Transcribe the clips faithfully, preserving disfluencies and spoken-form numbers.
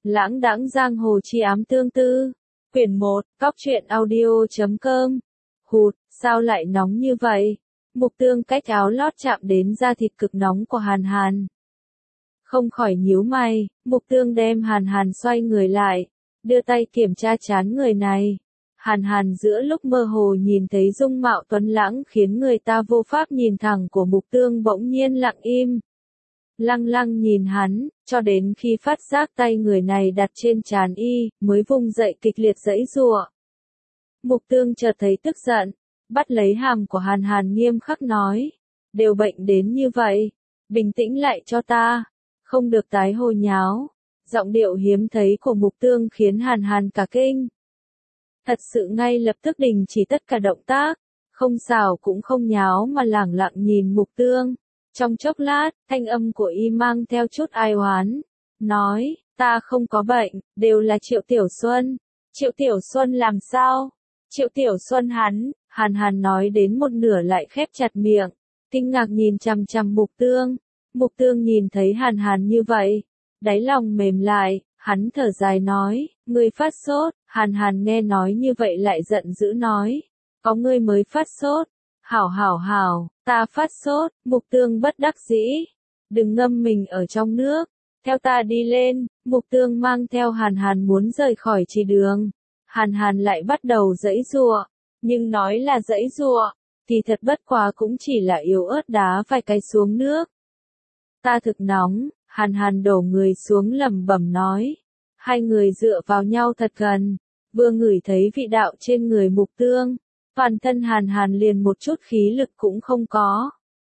Lãng đãng giang hồ chi ám tương tư. Quyển một, Cóc truyện audio chấm com. Hụt, sao lại nóng như vậy? Mục Tương cách áo lót chạm đến da thịt cực nóng của Hàn Hàn. Không khỏi nhíu mày, Mục Tương đem Hàn Hàn xoay người lại, đưa tay kiểm tra trán người này. Hàn Hàn giữa lúc mơ hồ nhìn thấy dung mạo tuấn lãng khiến người ta vô pháp nhìn thẳng của Mục Tương bỗng nhiên lặng im. Lăng lăng nhìn hắn, cho đến khi phát giác tay người này đặt trên trán y, mới vùng dậy kịch liệt giãy giụa. Mục Tương chợt thấy tức giận, bắt lấy hàm của Hàn Hàn nghiêm khắc nói, đều bệnh đến như vậy, bình tĩnh lại cho ta, không được tái hồ nháo. Giọng điệu hiếm thấy của Mục Tương khiến Hàn Hàn cả kinh. Thật sự ngay lập tức đình chỉ tất cả động tác, không xào cũng không nháo mà lẳng lặng nhìn Mục Tương. Trong chốc lát, thanh âm của y mang theo chút ai oán, nói, ta không có bệnh, đều là Triệu Tiểu Xuân. Triệu Tiểu Xuân làm sao? Triệu Tiểu Xuân hắn, Hàn Hàn nói đến một nửa lại khép chặt miệng, kinh ngạc nhìn chằm chằm Mục Tương. Mục Tương nhìn thấy Hàn Hàn như vậy, đáy lòng mềm lại, hắn thở dài nói, ngươi phát sốt. Hàn Hàn nghe nói như vậy lại giận dữ nói, có ngươi mới phát sốt. Hảo hảo hảo, ta phát sốt. Mục Tương bất đắc dĩ, đừng ngâm mình ở trong nước, theo ta đi lên. Mục Tương mang theo Hàn Hàn muốn rời khỏi chỉ đường. Hàn Hàn lại bắt đầu giãy giụa, nhưng nói là giãy giụa, thì thật bất quá cũng chỉ là yếu ớt đá vài cái xuống nước. Ta thực nóng. Hàn Hàn đổ người xuống lẩm bẩm nói. Hai người dựa vào nhau thật gần, vừa ngửi thấy vị đạo trên người Mục Tương, toàn thân Hàn Hàn liền một chút khí lực cũng không có.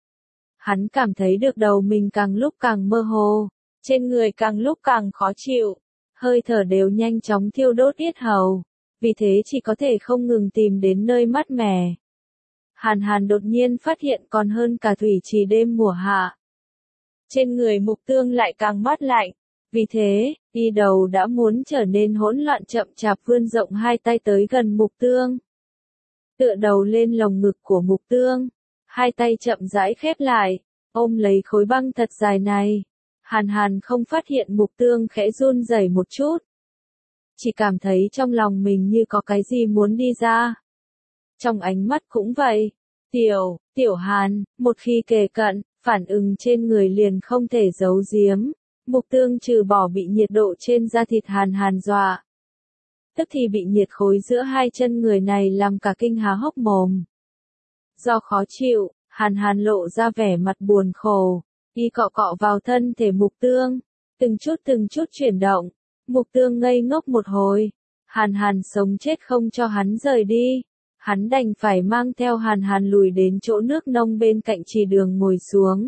Hắn cảm thấy được đầu mình càng lúc càng mơ hồ, trên người càng lúc càng khó chịu, hơi thở đều nhanh chóng thiêu đốt yết hầu, vì thế chỉ có thể không ngừng tìm đến nơi mát mẻ. Hàn Hàn đột nhiên phát hiện còn hơn cả thủy trì đêm mùa hạ. Trên người Mục Tương lại càng mát lạnh, vì thế, y đầu đã muốn trở nên hỗn loạn chậm chạp vươn rộng hai tay tới gần Mục Tương. Tựa đầu lên lồng ngực của Mục Tương, hai tay chậm rãi khép lại, ôm lấy khối băng thật dài này. Hàn Hàn không phát hiện Mục Tương khẽ run rẩy một chút, chỉ cảm thấy trong lòng mình như có cái gì muốn đi ra. Trong ánh mắt cũng vậy, tiểu, tiểu Hàn, một khi kề cận, phản ứng trên người liền không thể giấu giếm. Mục Tương trừ bỏ bị nhiệt độ trên da thịt Hàn Hàn dọa, tức thì bị nhiệt khối giữa hai chân người này làm cả kinh há hốc mồm. Do khó chịu, Hàn Hàn lộ ra vẻ mặt buồn khổ, y cọ cọ vào thân thể Mục Tương, từng chút từng chút chuyển động. Mục Tương ngây ngốc một hồi, Hàn Hàn sống chết không cho hắn rời đi. Hắn đành phải mang theo Hàn Hàn lùi đến chỗ nước nông bên cạnh trì đường ngồi xuống,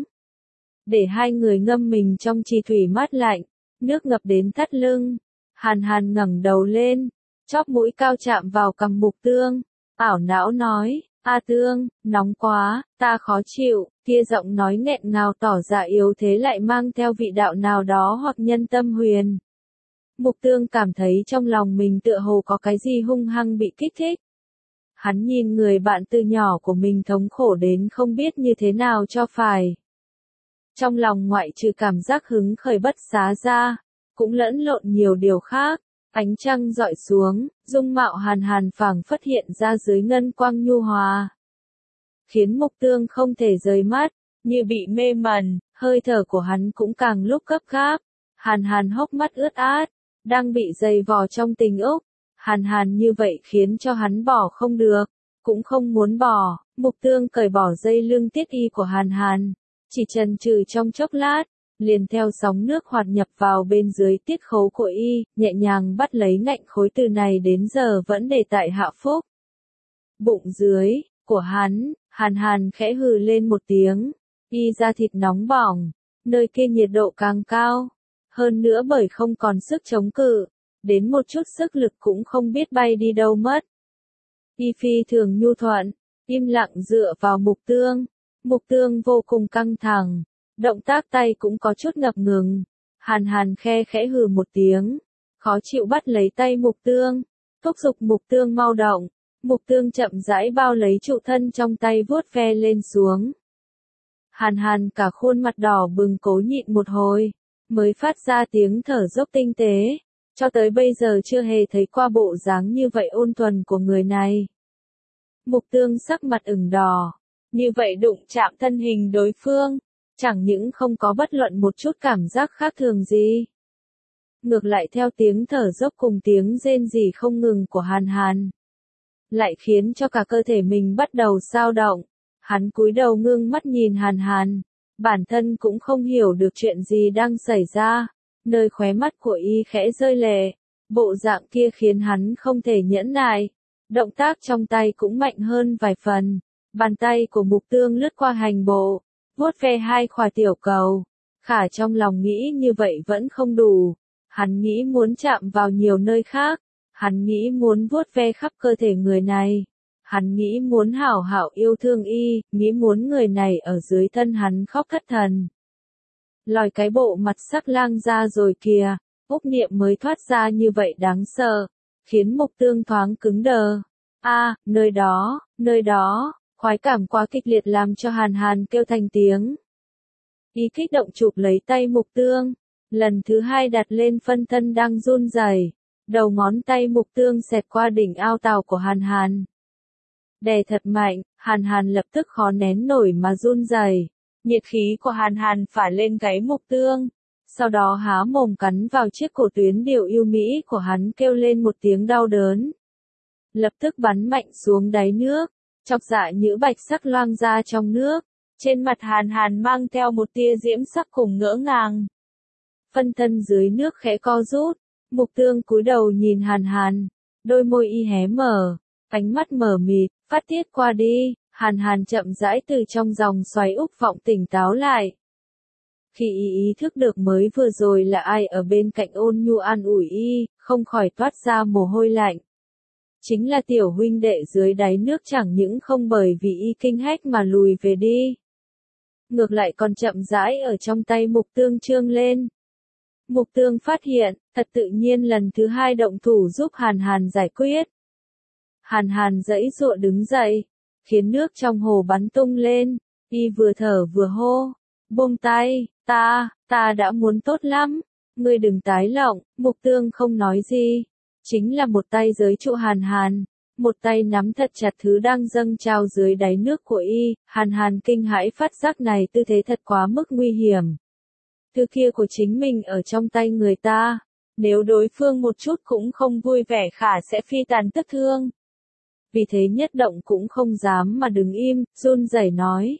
để hai người ngâm mình trong trì thủy mát lạnh, nước ngập đến thắt lưng. Hàn Hàn ngẩng đầu lên, chóp mũi cao chạm vào cằm Mục Tương, ảo não nói, A Tương, nóng quá, ta khó chịu. Kia giọng nói nghẹn ngào tỏ ra yếu thế lại mang theo vị đạo nào đó hoặc nhân tâm huyền. Mục Tương cảm thấy trong lòng mình tựa hồ có cái gì hung hăng bị kích thích. Hắn nhìn người bạn từ nhỏ của mình thống khổ đến không biết như thế nào cho phải. Trong lòng ngoại trừ cảm giác hứng khởi bất xá ra, cũng lẫn lộn nhiều điều khác. Ánh trăng rọi xuống, dung mạo Hàn Hàn phảng phất hiện ra dưới ngân quang nhu hòa, khiến Mục Tương không thể rời mắt, như bị mê mẩn. Hơi thở của hắn cũng càng lúc gấp gáp. Hàn Hàn hốc mắt ướt át, đang bị dày vò trong tình úc. Hàn Hàn như vậy khiến cho hắn bỏ không được, cũng không muốn bỏ. Mục Tương cởi bỏ dây lưng tiết y của Hàn Hàn, chỉ chần chừ trong chốc lát, liền theo sóng nước hoạt nhập vào bên dưới tiết khấu của y, nhẹ nhàng bắt lấy ngạnh khối từ này đến giờ vẫn để tại hạ phúc. Bụng dưới của hắn, Hàn Hàn khẽ hừ lên một tiếng, y da thịt nóng bỏng, nơi kia nhiệt độ càng cao, hơn nữa bởi không còn sức chống cự, đến một chút sức lực cũng không biết bay đi đâu mất. Y phi thường nhu thuận, im lặng dựa vào Mục Tương. Mục Tương vô cùng căng thẳng, động tác tay cũng có chút ngập ngừng. Hàn Hàn khe khẽ hừ một tiếng, khó chịu bắt lấy tay Mục Tương, thúc giục Mục Tương mau động. Mục Tương chậm rãi bao lấy trụ thân trong tay vuốt ve lên xuống. Hàn Hàn cả khuôn mặt đỏ bừng cố nhịn một hồi, mới phát ra tiếng thở dốc tinh tế. cho tới bây giờ chưa hề thấy qua bộ dáng như vậy ôn thuần của người này. Mục Tương sắc mặt ửng đỏ, như vậy đụng chạm thân hình đối phương, chẳng những không có bất luận một chút cảm giác khác thường gì. Ngược lại theo tiếng thở dốc cùng tiếng rên rỉ không ngừng của Hàn Hàn, lại khiến cho cả cơ thể mình bắt đầu xao động. Hắn cúi đầu ngưng mắt nhìn Hàn Hàn, bản thân cũng không hiểu được chuyện gì đang xảy ra, nơi khóe mắt của y khẽ rơi lệ, bộ dạng kia khiến hắn không thể nhẫn nại, động tác trong tay cũng mạnh hơn vài phần, bàn tay của Mục Tương lướt qua hành bộ, vuốt ve hai khỏa tiểu cầu, khả trong lòng nghĩ như vậy vẫn không đủ, hắn nghĩ muốn chạm vào nhiều nơi khác, hắn nghĩ muốn vuốt ve khắp cơ thể người này. Hắn nghĩ muốn hảo hảo yêu thương y, nghĩ muốn người này ở dưới thân hắn khóc thất thần. Lòi cái bộ mặt sắc lang ra rồi kìa, Úc Niệm mới thoát ra như vậy đáng sợ, khiến Mục Tương thoáng cứng đờ. A, nơi đó, nơi đó, khoái cảm quá kịch liệt làm cho Hàn Hàn kêu thành tiếng. Y kích động chụp lấy tay Mục Tương, lần thứ hai đặt lên phân thân đang run rẩy, đầu ngón tay Mục Tương xẹt qua đỉnh ao tàu của Hàn Hàn. Đè thật mạnh, Hàn Hàn lập tức khó nén nổi mà run rẩy. Nhiệt khí của Hàn Hàn phả lên gáy Mục Tương, sau đó há mồm cắn vào chiếc cổ tuyến điều yêu mỹ của hắn kêu lên một tiếng đau đớn. Lập tức bắn mạnh xuống đáy nước, chọc dạ nhũ bạch sắc loang ra trong nước, trên mặt Hàn Hàn mang theo một tia diễm sắc cùng ngỡ ngàng. Phân thân dưới nước khẽ co rút, Mục Tương cúi đầu nhìn Hàn Hàn, đôi môi y hé mở, ánh mắt mở mịt, phát tiết qua đi, Hàn Hàn chậm rãi từ trong dòng xoáy úc vọng tỉnh táo lại. Khi y ý thức được mới vừa rồi là ai ở bên cạnh ôn nhu an ủi y, không khỏi toát ra mồ hôi lạnh. Chính là tiểu huynh đệ dưới đáy nước, chẳng những không bởi vì y kinh hách mà lùi về đi. Ngược lại còn chậm rãi ở trong tay Mục Tương trương lên. Mục Tương phát hiện, thật tự nhiên lần thứ hai động thủ giúp Hàn Hàn giải quyết. Hàn Hàn giãy giụa đứng dậy, khiến nước trong hồ bắn tung lên, y vừa thở vừa hô, buông tay, ta, ta đã muốn tốt lắm, ngươi đừng tái lộng. Mục Tương không nói gì, chính là một tay giới trụ Hàn Hàn, một tay nắm thật chặt thứ đang dâng trào dưới đáy nước của y. Hàn Hàn kinh hãi phát giác này tư thế thật quá mức nguy hiểm. Thứ kia của chính mình ở trong tay người ta, nếu đối phương một chút cũng không vui vẻ khả sẽ phi tàn tức thương. Vì thế nhất động cũng không dám mà đứng im, run rẩy nói.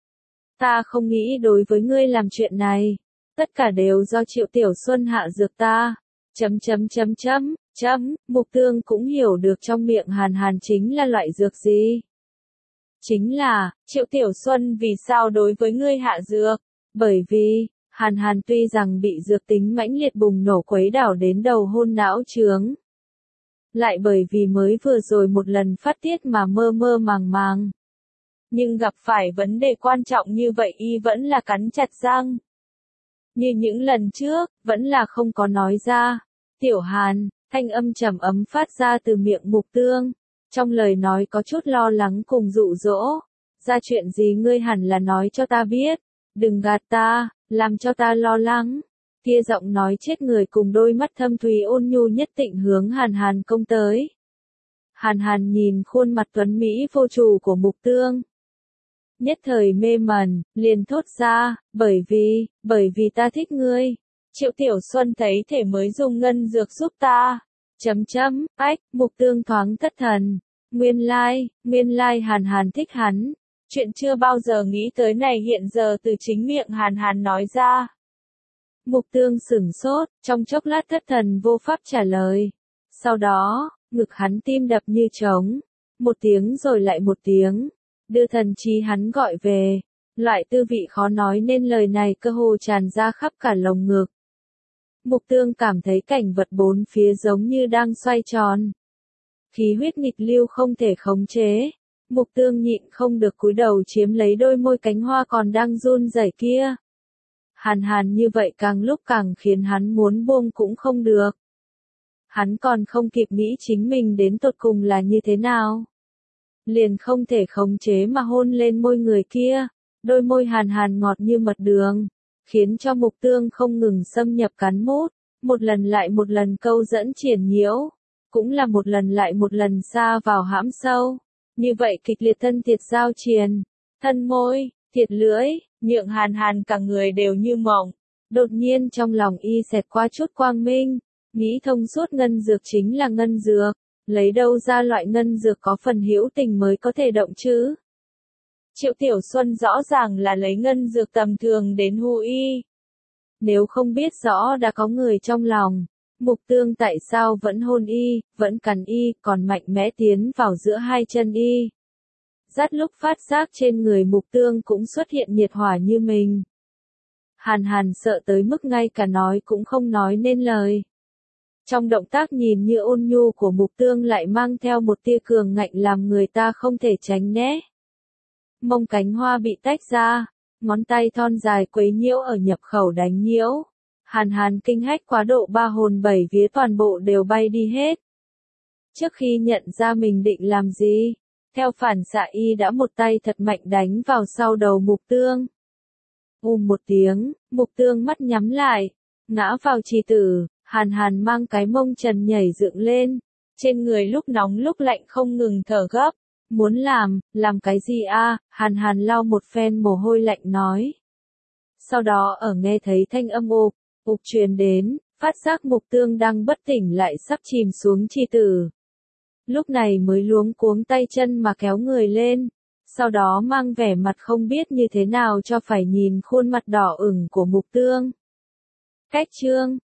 Ta không nghĩ đối với ngươi làm chuyện này, tất cả đều do Triệu Tiểu Xuân hạ dược ta. Chấm chấm chấm chấm, chấm, Mục Tương cũng hiểu được trong miệng Hàn Hàn chính là loại dược gì. Chính là, Triệu Tiểu Xuân vì sao đối với ngươi hạ dược? Bởi vì, Hàn Hàn tuy rằng bị dược tính mãnh liệt bùng nổ quấy đảo đến đầu hôn não chướng. Lại bởi vì mới vừa rồi một lần phát tiết mà mơ mơ màng màng. Nhưng gặp phải vấn đề quan trọng như vậy y vẫn là cắn chặt răng. Như những lần trước, vẫn là không có nói ra. Tiểu Hàn, thanh âm trầm ấm phát ra từ miệng Mục Tương. Trong lời nói có chút lo lắng cùng dụ dỗ. Ra chuyện gì ngươi hẳn là nói cho ta biết. Đừng gạt ta, làm cho ta lo lắng. Kia giọng nói chết người cùng đôi mắt thâm thúy ôn nhu nhất tịnh hướng Hàn Hàn công tới. Hàn Hàn nhìn khuôn mặt tuấn mỹ vô chủ của Mục Tương. Nhất thời mê mẩn, liền thốt ra, bởi vì, bởi vì ta thích ngươi. Triệu Tiểu Xuân thấy thể mới dùng ngân dược giúp ta. Chấm chấm, ách, Mục Tương thoáng thất thần. Nguyên lai, nguyên lai Hàn Hàn thích hắn. Chuyện chưa bao giờ nghĩ tới này hiện giờ từ chính miệng Hàn Hàn nói ra. Mục Tương sửng sốt, trong chốc lát thất thần vô pháp trả lời. Sau đó, ngực hắn tim đập như trống. Một tiếng rồi lại một tiếng. Đưa thần trí hắn gọi về. Loại tư vị khó nói nên lời này cơ hồ tràn ra khắp cả lồng ngực. Mục Tương cảm thấy cảnh vật bốn phía giống như đang xoay tròn. Khí huyết nghịch lưu không thể khống chế. Mục Tương nhịn không được cúi đầu chiếm lấy đôi môi cánh hoa còn đang run rẩy kia. Hàn Hàn như vậy càng lúc càng khiến hắn muốn buông cũng không được. Hắn còn không kịp nghĩ chính mình đến tột cùng là như thế nào. Liền không thể khống chế mà hôn lên môi người kia. Đôi môi Hàn Hàn ngọt như mật đường, khiến cho Mục Tương không ngừng xâm nhập cắn mút. một lần lại một lần câu dẫn triển nhiễu, cũng là một lần lại một lần xa vào hãm sâu. Như vậy kịch liệt thân thiệt giao triền, thân môi, thiệt lưỡi, nhượng Hàn Hàn cả người đều như mộng. Đột nhiên trong lòng y xẹt qua chút quang minh, nghĩ thông suốt ngân dược chính là ngân dược, lấy đâu ra loại ngân dược có phần hữu tình mới có thể động chứ. Triệu Tiểu Xuân rõ ràng là lấy ngân dược tầm thường đến hù y. Nếu không biết rõ đã có người trong lòng, Mục Tương tại sao vẫn hôn y, vẫn cắn y, còn mạnh mẽ tiến vào giữa hai chân y. Dắt lúc phát giác trên người Mục Tương cũng xuất hiện nhiệt hỏa như mình. Hàn Hàn sợ tới mức ngay cả nói cũng không nói nên lời. Trong động tác nhìn như ôn nhu của Mục Tương lại mang theo một tia cường ngạnh làm người ta không thể tránh né. Mông cánh hoa bị tách ra, ngón tay thon dài quấy nhiễu ở nhập khẩu đánh nhiễu. Hàn Hàn kinh hách quá độ ba hồn bảy vía toàn bộ đều bay đi hết. Trước khi nhận ra mình định làm gì, theo phản xạ y đã một tay thật mạnh đánh vào sau đầu Mục Tương. Ùm một tiếng, Mục Tương mắt nhắm lại, ngã vào trì tử, Hàn Hàn mang cái mông trần nhảy dựng lên, trên người lúc nóng lúc lạnh không ngừng thở gấp. Muốn làm, làm cái gì a? Hàn Hàn lau một phen mồ hôi lạnh nói. Sau đó ở nghe thấy thanh âm ục, ục truyền đến, phát giác Mục Tương đang bất tỉnh lại sắp chìm xuống trì tử. Lúc này mới luống cuống tay chân mà kéo người lên, sau đó mang vẻ mặt không biết như thế nào cho phải nhìn khuôn mặt đỏ ửng của Mục Tương. Cách chương